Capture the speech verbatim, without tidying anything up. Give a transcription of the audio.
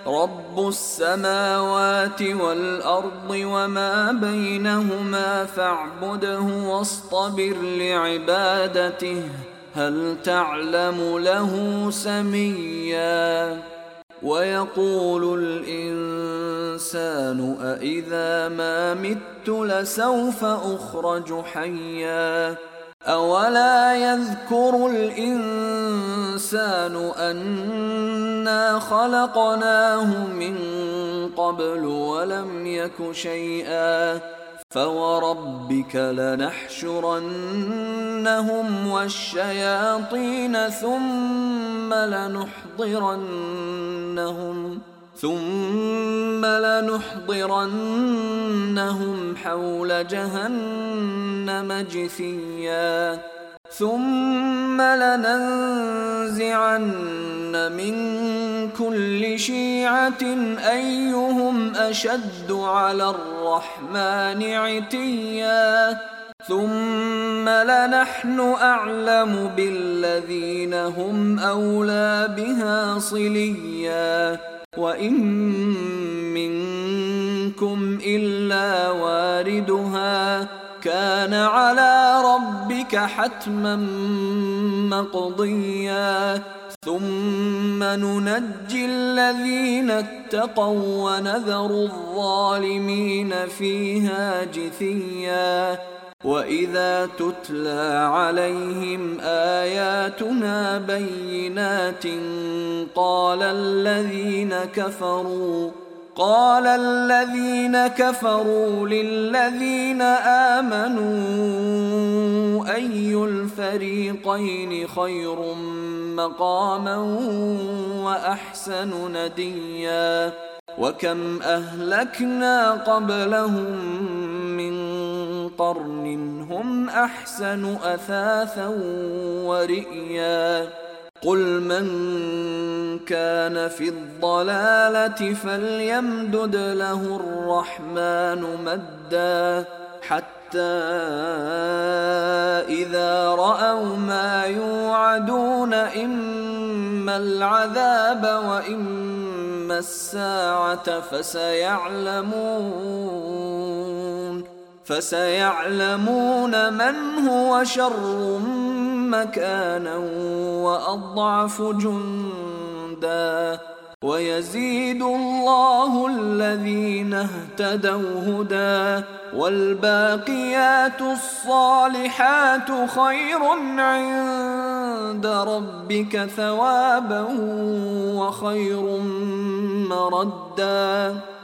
رب السماوات والأرض وما بينهما فاعبده واصطبر لعبادته هل تعلم له سميا ويقول الإنسان أإذا ما مت لسوف أخرج حيا أولا يذكر الإنسان أنا خلقناه من قبل ولم يك شيئا فوربك لنحشرنهم والشياطين ثم لنحضرنهم ثم لنحضرنهم حول جهنم جثيا ثم لننزعن من كل شيعة أيهم أشد على الرحمن عتيا ثم لنحن أعلم بالذين هم أولى بها صليا وإن منكم إلا واردها كان على ربك حتما مقضيا ثم ننجي الذين اتقوا ونذر الظالمين فيها جثيا وإذا تتلى عليهم آياتنا بينات قال الذين كفروا قال الذين كفروا للذين آمنوا أي الفريقين خير مقاما وأحسن نديا وكم أهلكنا قبلهم من قرن هم أحسن أثاثا ورئيا قل من كان في الضلالة فليمدد له الرحمن مدا حتى إذا رأوا ما يوعدون إما العذاب وإما الساعة فسيعلمون فسيعلمون من هو شر مكانا وأضعف جندا ويزيد الله الذين اهتدوا هدى والباقيات الصالحات خير عند ربك ثوابا وخير مردا